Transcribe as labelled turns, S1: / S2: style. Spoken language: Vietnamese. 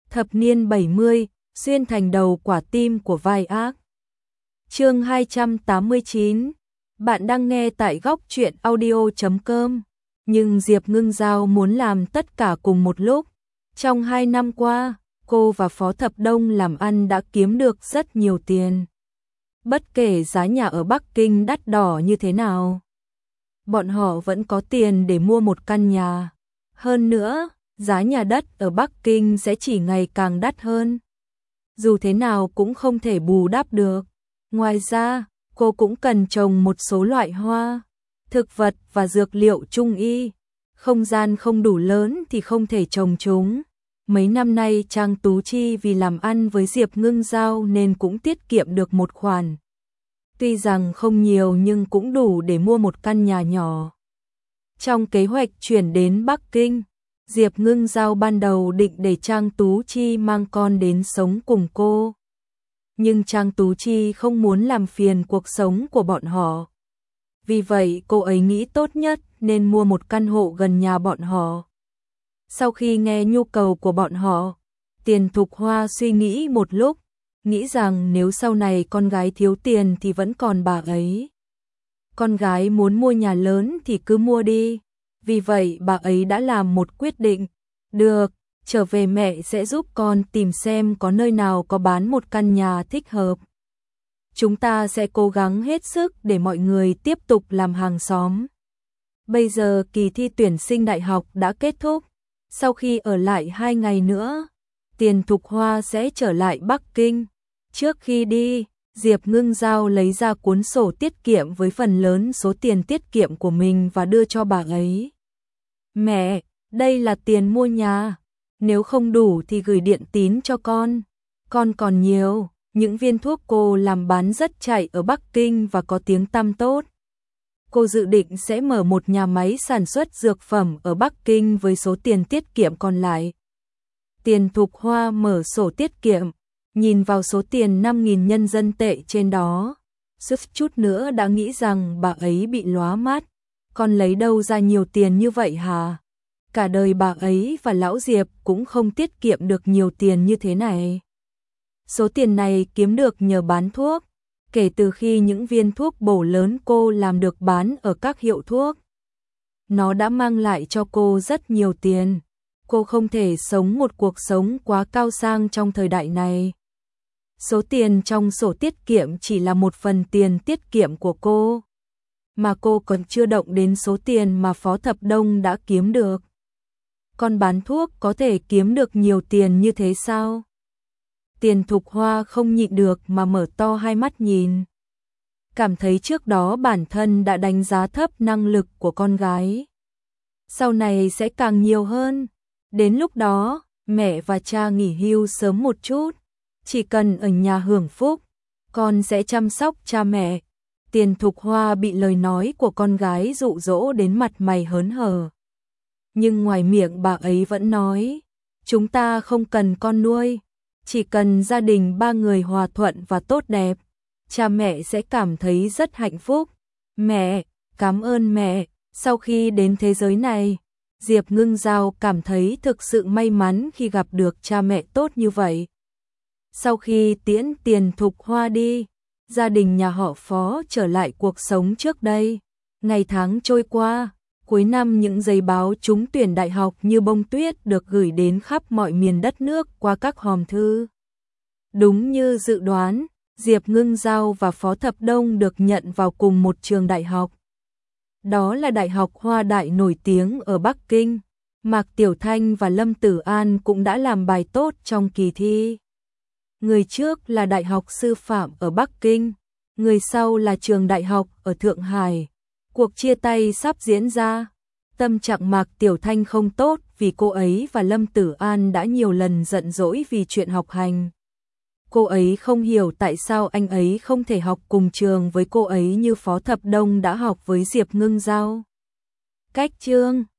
S1: Thập niên 70, xuyên thành đầu quả tim của vai ác. Chương 289. Bạn đang nghe tại góc truyện audio.com. Nhưng Diệp Ngưng Giao muốn làm tất cả cùng một lúc. Trong 2 năm qua, cô và Phó Thập Đông làm ăn đã kiếm được rất nhiều tiền. Bất kể giá nhà ở Bắc Kinh đắt đỏ như thế nào, bọn họ vẫn có tiền để mua một căn nhà. Hơn nữa, giá nhà đất ở Bắc Kinh sẽ chỉ ngày càng đắt hơn. Dù thế nào cũng không thể bù đắp được. Ngoài ra, cô cũng cần trồng một số loại hoa, thực vật và dược liệu trung y. Không gian không đủ lớn thì không thể trồng chúng. Mấy năm nay Trang Tú Chi vì làm ăn với Diệp Ngưng Giao nên cũng tiết kiệm được một khoản. Tuy rằng không nhiều nhưng cũng đủ để mua một căn nhà nhỏ. Trong kế hoạch chuyển đến Bắc Kinh, Diệp Ngưng Giao ban đầu định để Trang Tú Chi mang con đến sống cùng cô. Nhưng Trang Tú Chi không muốn làm phiền cuộc sống của bọn họ. Vì vậy cô ấy nghĩ tốt nhất nên mua một căn hộ gần nhà bọn họ. Sau khi nghe nhu cầu của bọn họ, Tiền Thục Hoa suy nghĩ một lúc, nghĩ rằng nếu sau này con gái thiếu tiền thì vẫn còn bà ấy. Con gái muốn mua nhà lớn thì cứ mua đi. Vì vậy bà ấy đã làm một quyết định. Được, trở về mẹ sẽ giúp con tìm xem có nơi nào có bán một căn nhà thích hợp. Chúng ta sẽ cố gắng hết sức để mọi người tiếp tục làm hàng xóm. Bây giờ kỳ thi tuyển sinh đại học đã kết thúc. Sau khi ở lại 2 ngày nữa, Tiền Thục Hoa sẽ trở lại Bắc Kinh. Trước khi đi, Diệp Ngưng Giao lấy ra cuốn sổ tiết kiệm với phần lớn số tiền tiết kiệm của mình và đưa cho bà ấy. Mẹ, đây là tiền mua nhà. Nếu không đủ thì gửi điện tín cho con. Con còn nhiều, những viên thuốc cô làm bán rất chạy ở Bắc Kinh và có tiếng tăm tốt. Cô dự định sẽ mở một nhà máy sản xuất dược phẩm ở Bắc Kinh với số tiền tiết kiệm còn lại. Tiền Thục Hoa mở sổ tiết kiệm, nhìn vào số tiền 5.000 nhân dân tệ trên đó. Suýt chút nữa đã nghĩ rằng bà ấy bị lóa mắt. Con lấy đâu ra nhiều tiền như vậy hả? Cả đời bà ấy và lão Diệp cũng không tiết kiệm được nhiều tiền như thế này. Số tiền này kiếm được nhờ bán thuốc. Kể từ khi những viên thuốc bổ lớn cô làm được bán ở các hiệu thuốc, nó đã mang lại cho cô rất nhiều tiền. Cô không thể sống một cuộc sống quá cao sang trong thời đại này. Số tiền trong sổ tiết kiệm chỉ là một phần tiền tiết kiệm của cô, mà cô còn chưa động đến số tiền mà Phó Thập Đông đã kiếm được. Con bán thuốc có thể kiếm được nhiều tiền như thế sao? Tiền Thục Hoa không nhịn được mà mở to hai mắt nhìn. Cảm thấy trước đó bản thân đã đánh giá thấp năng lực của con gái. Sau này sẽ càng nhiều hơn. Đến lúc đó, mẹ và cha nghỉ hưu sớm một chút. Chỉ cần ở nhà hưởng phúc, con sẽ chăm sóc cha mẹ. Tiền Thục Hoa bị lời nói của con gái dụ dỗ đến mặt mày hớn hở. Nhưng ngoài miệng bà ấy vẫn nói, chúng ta không cần con nuôi. Chỉ cần gia đình 3 người hòa thuận và tốt đẹp, cha mẹ sẽ cảm thấy rất hạnh phúc. Mẹ, cảm ơn mẹ. Sau khi đến thế giới này, Diệp Ngưng Giao cảm thấy thực sự may mắn khi gặp được cha mẹ tốt như vậy. Sau khi tiễn Tiền Thục Hoa đi, gia đình nhà họ Phó trở lại cuộc sống trước đây. Ngày tháng trôi qua, cuối năm những giấy báo trúng tuyển đại học như bông tuyết được gửi đến khắp mọi miền đất nước qua các hòm thư. Đúng như dự đoán, Diệp Ngưng Giao và Phó Thập Đông được nhận vào cùng một trường đại học. Đó là Đại học Hoa Đại nổi tiếng ở Bắc Kinh. Mạc Tiểu Thanh và Lâm Tử An cũng đã làm bài tốt trong kỳ thi. Người trước là Đại học Sư phạm ở Bắc Kinh, người sau là trường đại học ở Thượng Hải. Cuộc chia tay sắp diễn ra. Tâm trạng Mạc Tiểu Thanh không tốt vì cô ấy và Lâm Tử An đã nhiều lần giận dỗi vì chuyện học hành. Cô ấy không hiểu tại sao anh ấy không thể học cùng trường với cô ấy như Phó Thập Đông đã học với Diệp Ngưng Giao. Cách chương